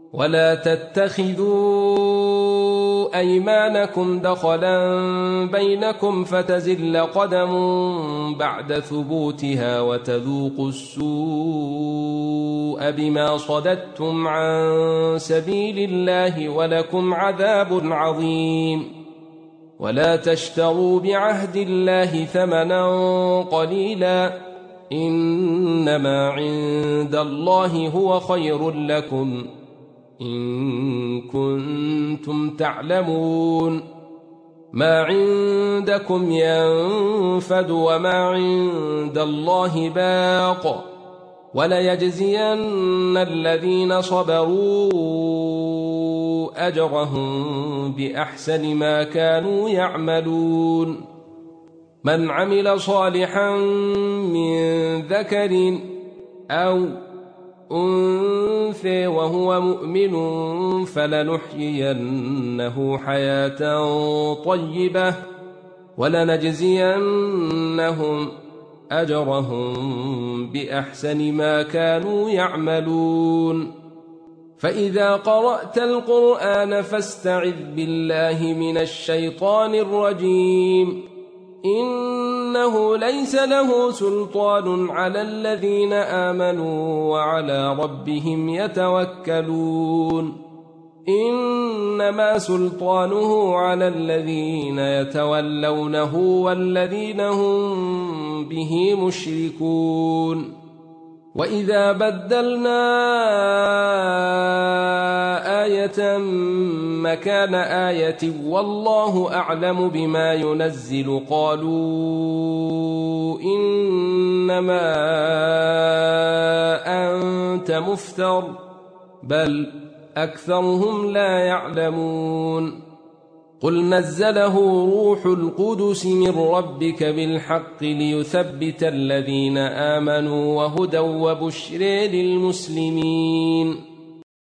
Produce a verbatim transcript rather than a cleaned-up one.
ولا تتخذوا أيمانكم دخلا بينكم فتزل قدم بعد ثبوتها وتذوقوا السوء بما صددتم عن سبيل الله ولكم عذاب عظيم. ولا تشتروا بعهد الله ثمنا قليلا إنما عند الله هو خير لكم إن كنتم تعلمون. ما عندكم ينفد وما عند الله باق وليجزين الذين صبروا أجرهم بأحسن ما كانوا يعملون. من عمل صالحا من ذكر أو أنثى وهو مؤمن فلنحيينه حياة طيبة ولنجزينهم أجرهم بأحسن ما كانوا يعملون. فإذا قرأت القرآن فاستعذ بالله من الشيطان الرجيم إنه ليس له سلطان على الذين آمنوا وعلى ربهم يتوكلون. إنما سلطانه على الذين يتولونه والذين هم به مشركون. وإذا بدلنا آية مكان آية والله أعلم بما ينزل قالوا إنما أنت مفتر بل أكثرهم لا يعلمون. قل نزله روح القدس من ربك بالحق ليثبت الذين آمنوا وهدى وبشر للمسلمين.